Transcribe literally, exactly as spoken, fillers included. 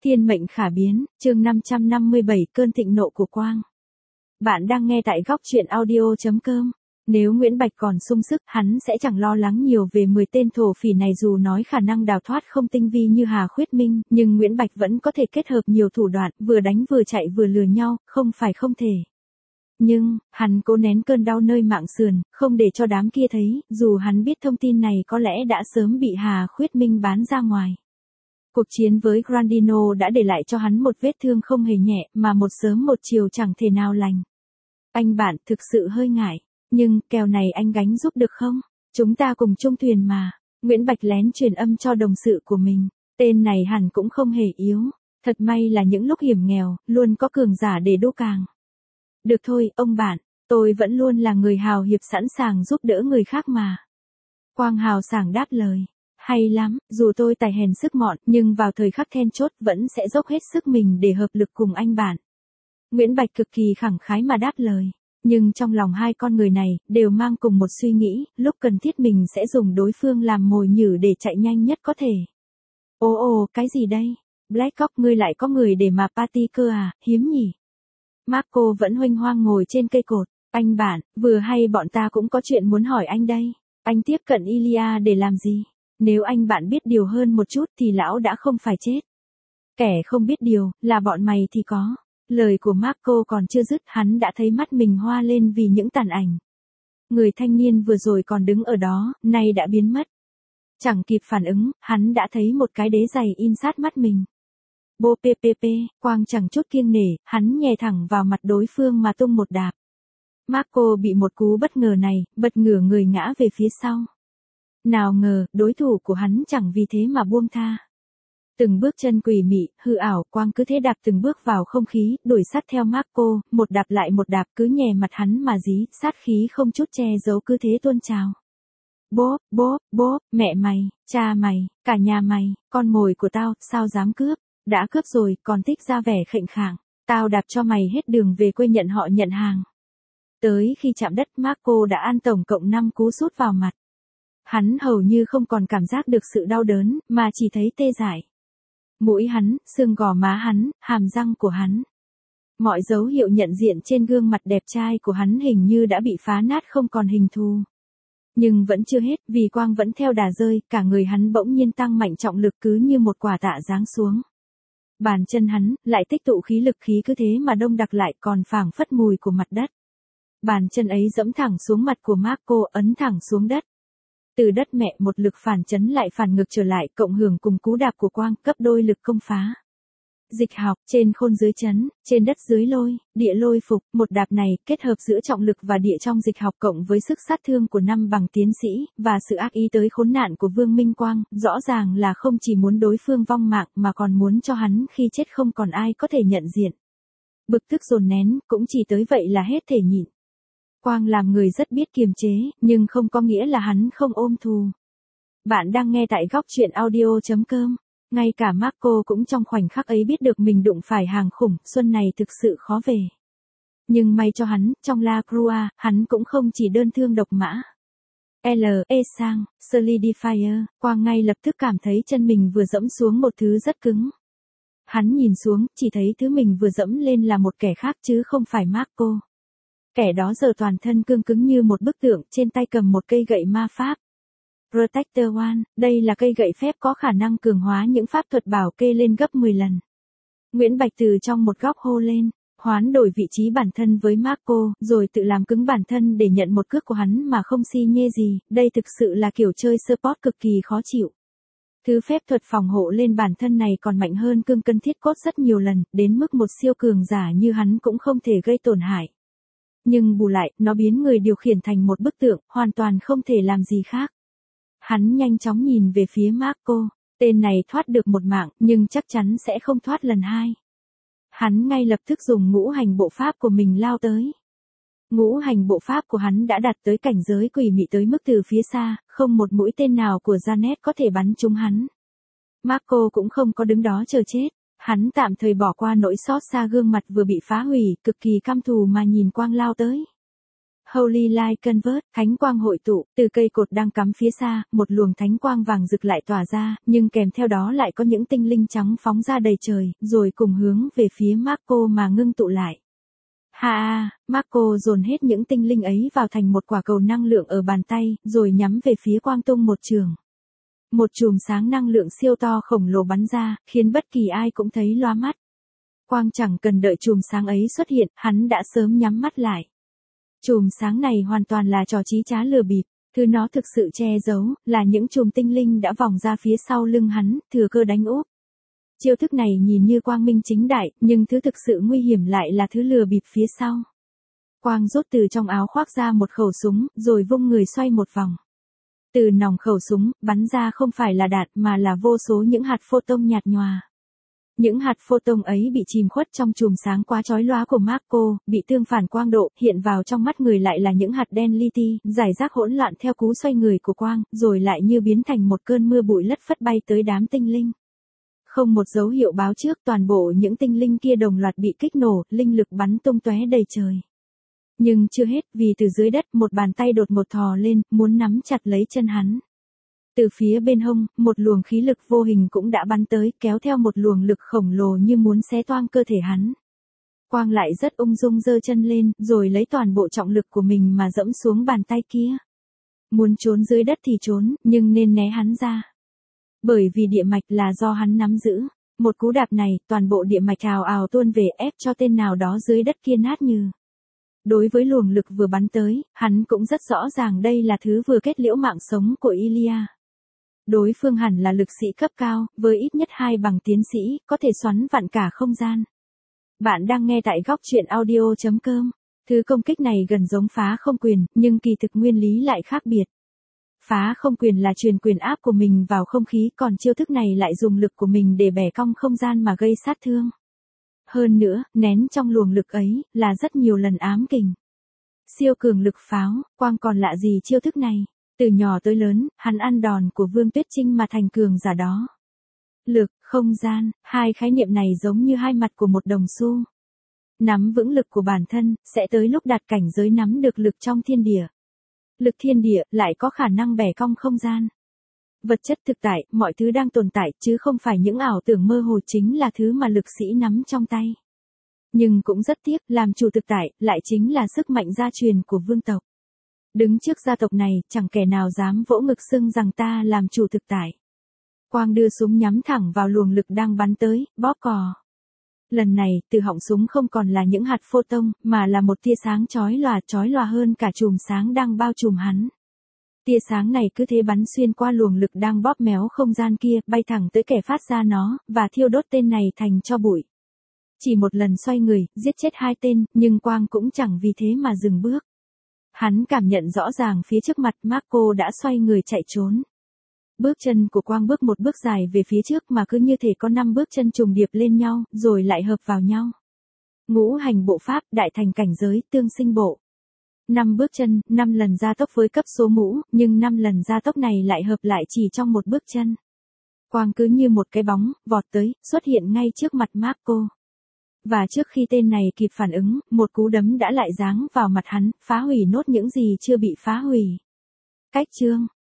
Thiên mệnh khả biến, chương năm trăm năm mươi bảy cơn thịnh nộ của Quang. Bạn đang nghe tại góc truyện audio chấm com. Nếu Nguyễn Bạch còn sung sức, hắn sẽ chẳng lo lắng nhiều về mười tên thổ phỉ này dù nói khả năng đào thoát không tinh vi như Hà Khuyết Minh, nhưng Nguyễn Bạch vẫn có thể kết hợp nhiều thủ đoạn, vừa đánh vừa chạy vừa lừa nhau, không phải không thể. Nhưng, hắn cố nén cơn đau nơi mạng sườn, không để cho đám kia thấy, dù hắn biết thông tin này có lẽ đã sớm bị Hà Khuyết Minh bán ra ngoài. Cuộc chiến với Grandino đã để lại cho hắn một vết thương không hề nhẹ, mà một sớm một chiều chẳng thể nào lành. Anh bạn, thực sự hơi ngại, nhưng kèo này anh gánh giúp được không? Chúng ta cùng chung thuyền mà. Nguyễn Bạch lén truyền âm cho đồng sự của mình. Tên này hẳn cũng không hề yếu. Thật may là những lúc hiểm nghèo, luôn có cường giả để đu càng. Được thôi, ông bạn, tôi vẫn luôn là người hào hiệp sẵn sàng giúp đỡ người khác mà. Quang hào sảng đáp lời. Hay lắm, dù tôi tài hèn sức mọn, nhưng vào thời khắc then chốt vẫn sẽ dốc hết sức mình để hợp lực cùng anh bạn. Nguyễn Bạch cực kỳ khẳng khái mà đáp lời. Nhưng trong lòng hai con người này, đều mang cùng một suy nghĩ, lúc cần thiết mình sẽ dùng đối phương làm mồi nhử để chạy nhanh nhất có thể. Ồ ồ, cái gì đây? Blackcock ngươi lại có người để mà party cơ à, hiếm nhỉ? Marco vẫn huênh hoang ngồi trên cây cột. Anh bạn, vừa hay bọn ta cũng có chuyện muốn hỏi anh đây. Anh tiếp cận Ilya để làm gì? Nếu anh bạn biết điều hơn một chút thì lão đã không phải chết. Kẻ không biết điều, là bọn mày thì có. Lời của Marco còn chưa dứt, hắn đã thấy mắt mình hoa lên vì những tàn ảnh. Người thanh niên vừa rồi còn đứng ở đó, nay đã biến mất. Chẳng kịp phản ứng, hắn đã thấy một cái đế giày in sát mắt mình. Bô pê pê pê, Quang chẳng chút kiêng nể, hắn nhè thẳng vào mặt đối phương mà tung một đạp. Marco bị một cú bất ngờ này, bật ngửa người ngã về phía sau. Nào ngờ, đối thủ của hắn chẳng vì thế mà buông tha. Từng bước chân quỷ mị, hư ảo, Quang cứ thế đạp từng bước vào không khí, đuổi sát theo Marco, một đạp lại một đạp cứ nhè mặt hắn mà dí, sát khí không chút che giấu cứ thế tuôn trào. Bốp, bốp, bốp, mẹ mày, cha mày, cả nhà mày, con mồi của tao, sao dám cướp, đã cướp rồi, còn thích ra vẻ khệnh khạng, tao đạp cho mày hết đường về quê nhận họ nhận hàng. Tới khi chạm đất, Marco đã ăn tổng cộng năm cú sút vào mặt. Hắn hầu như không còn cảm giác được sự đau đớn, mà chỉ thấy tê dại. Mũi hắn, xương gò má hắn, hàm răng của hắn. Mọi dấu hiệu nhận diện trên gương mặt đẹp trai của hắn hình như đã bị phá nát không còn hình thù. Nhưng vẫn chưa hết, vì Quang vẫn theo đà rơi, cả người hắn bỗng nhiên tăng mạnh trọng lực cứ như một quả tạ giáng xuống. Bàn chân hắn, lại tích tụ khí lực khí cứ thế mà đông đặc lại còn phảng phất mùi của mặt đất. Bàn chân ấy dẫm thẳng xuống mặt của Marco, ấn thẳng xuống đất. Từ đất mẹ một lực phản chấn lại phản ngược trở lại, cộng hưởng cùng cú đạp của Quang, cấp đôi lực công phá. Dịch học, trên khôn dưới chấn, trên đất dưới lôi, địa lôi phục, một đạp này, kết hợp giữa trọng lực và địa trong dịch học cộng với sức sát thương của năm bằng tiến sĩ, và sự ác ý tới khốn nạn của Vương Minh Quang, rõ ràng là không chỉ muốn đối phương vong mạng mà còn muốn cho hắn khi chết không còn ai có thể nhận diện. Bực tức dồn nén, cũng chỉ tới vậy là hết thể nhịn. Quang làm người rất biết kiềm chế, nhưng không có nghĩa là hắn không ôm thù. Bạn đang nghe tại góc truyện audio chấm com. Ngay cả Marco cũng trong khoảnh khắc ấy biết được mình đụng phải hàng khủng, xuân này thực sự khó về. Nhưng may cho hắn, trong La Crua, hắn cũng không chỉ đơn thương độc mã. L. E. sang, Solidifier, Quang ngay lập tức cảm thấy chân mình vừa dẫm xuống một thứ rất cứng. Hắn nhìn xuống, chỉ thấy thứ mình vừa dẫm lên là một kẻ khác chứ không phải Marco. Kẻ đó giờ toàn thân cương cứng như một bức tượng, trên tay cầm một cây gậy ma pháp. Protector One, đây là cây gậy phép có khả năng cường hóa những pháp thuật bảo kê lên gấp mười lần. Nguyễn Bạch từ trong một góc hô lên, hoán đổi vị trí bản thân với Marco, rồi tự làm cứng bản thân để nhận một cước của hắn mà không si nhê gì, đây thực sự là kiểu chơi support cực kỳ khó chịu. Thứ phép thuật phòng hộ lên bản thân này còn mạnh hơn cương cân thiết cốt rất nhiều lần, đến mức một siêu cường giả như hắn cũng không thể gây tổn hại. Nhưng bù lại, nó biến người điều khiển thành một bức tượng, hoàn toàn không thể làm gì khác. Hắn nhanh chóng nhìn về phía Marco, tên này thoát được một mạng, nhưng chắc chắn sẽ không thoát lần hai. Hắn ngay lập tức dùng ngũ hành bộ pháp của mình lao tới. Ngũ hành bộ pháp của hắn đã đạt tới cảnh giới quỷ mị tới mức từ phía xa, không một mũi tên nào của Janet có thể bắn trúng hắn. Marco cũng không có đứng đó chờ chết. Hắn tạm thời bỏ qua nỗi xót xa gương mặt vừa bị phá hủy, cực kỳ căm thù mà nhìn Quang lao tới. Holy Light Convert, thánh quang hội tụ, từ cây cột đang cắm phía xa, một luồng thánh quang vàng rực lại tỏa ra, nhưng kèm theo đó lại có những tinh linh trắng phóng ra đầy trời, rồi cùng hướng về phía Marco mà ngưng tụ lại. Ha ha, Marco dồn hết những tinh linh ấy vào thành một quả cầu năng lượng ở bàn tay, rồi nhắm về phía quang tung một trường. Một chùm sáng năng lượng siêu to khổng lồ bắn ra, khiến bất kỳ ai cũng thấy loa mắt. Quang chẳng cần đợi chùm sáng ấy xuất hiện, hắn đã sớm nhắm mắt lại. Chùm sáng này hoàn toàn là trò trí trá lừa bịp, thứ nó thực sự che giấu, là những chùm tinh linh đã vòng ra phía sau lưng hắn, thừa cơ đánh úp. Chiêu thức này nhìn như quang minh chính đại, nhưng thứ thực sự nguy hiểm lại là thứ lừa bịp phía sau. Quang rút từ trong áo khoác ra một khẩu súng, rồi vung người xoay một vòng. Từ nòng khẩu súng, bắn ra không phải là đạn mà là vô số những hạt photon nhạt nhòa. Những hạt photon ấy bị chìm khuất trong chùm sáng quá chói lóa của Marco, bị tương phản quang độ, hiện vào trong mắt người lại là những hạt đen li ti, rải rác hỗn loạn theo cú xoay người của quang, rồi lại như biến thành một cơn mưa bụi lất phất bay tới đám tinh linh. Không một dấu hiệu báo trước, toàn bộ những tinh linh kia đồng loạt bị kích nổ, linh lực bắn tung tóe đầy trời. Nhưng chưa hết, vì từ dưới đất một bàn tay đột ngột thò lên, muốn nắm chặt lấy chân hắn. Từ phía bên hông, một luồng khí lực vô hình cũng đã bắn tới, kéo theo một luồng lực khổng lồ như muốn xé toang cơ thể hắn. Quang lại rất ung dung giơ chân lên, rồi lấy toàn bộ trọng lực của mình mà dẫm xuống bàn tay kia. Muốn trốn dưới đất thì trốn, nhưng nên né hắn ra. Bởi vì địa mạch là do hắn nắm giữ. Một cú đạp này, toàn bộ địa mạch ào ào tuôn về ép cho tên nào đó dưới đất kia nát như. Đối với luồng lực vừa bắn tới, hắn cũng rất rõ ràng đây là thứ vừa kết liễu mạng sống của Ilya. Đối phương hẳn là lực sĩ cấp cao, với ít nhất hai bằng tiến sĩ, có thể xoắn vặn cả không gian. Bạn đang nghe tại góc truyện audio chấm com. Thứ công kích này gần giống phá không quyền, nhưng kỳ thực nguyên lý lại khác biệt. Phá không quyền là truyền quyền áp của mình vào không khí, còn chiêu thức này lại dùng lực của mình để bẻ cong không gian mà gây sát thương. Hơn nữa, nén trong luồng lực ấy, là rất nhiều lần ám kình. Siêu cường lực pháo, Quang còn lạ gì chiêu thức này. Từ nhỏ tới lớn, hắn ăn đòn của Vương Tuyết Trinh mà thành cường giả đó. Lực, không gian, hai khái niệm này giống như hai mặt của một đồng xu. Nắm vững lực của bản thân, sẽ tới lúc đạt cảnh giới nắm được lực trong thiên địa. Lực thiên địa lại có khả năng bẻ cong không gian. Vật chất thực tại, mọi thứ đang tồn tại, chứ không phải những ảo tưởng mơ hồ chính là thứ mà lực sĩ nắm trong tay. Nhưng cũng rất tiếc, làm chủ thực tại, lại chính là sức mạnh gia truyền của vương tộc. Đứng trước gia tộc này, chẳng kẻ nào dám vỗ ngực xưng rằng ta làm chủ thực tại. Quang đưa súng nhắm thẳng vào luồng lực đang bắn tới, bóp cò. Lần này, từ họng súng không còn là những hạt photon, mà là một tia sáng chói lòa, chói lòa hơn cả chùm sáng đang bao trùm hắn. Tia sáng này cứ thế bắn xuyên qua luồng lực đang bóp méo không gian kia, bay thẳng tới kẻ phát ra nó, và thiêu đốt tên này thành tro bụi. Chỉ một lần xoay người, giết chết hai tên, nhưng Quang cũng chẳng vì thế mà dừng bước. Hắn cảm nhận rõ ràng phía trước mặt Marco đã xoay người chạy trốn. Bước chân của Quang bước một bước dài về phía trước mà cứ như thể có năm bước chân trùng điệp lên nhau, rồi lại hợp vào nhau. Ngũ hành bộ pháp, đại thành cảnh giới, tương sinh bộ. Năm bước chân, năm lần gia tốc với cấp số mũ, nhưng năm lần gia tốc này lại hợp lại chỉ trong một bước chân. Quang cứ như một cái bóng, vọt tới, xuất hiện ngay trước mặt Marco. Và trước khi tên này kịp phản ứng, một cú đấm đã lại giáng vào mặt hắn, phá hủy nốt những gì chưa bị phá hủy. Cách chương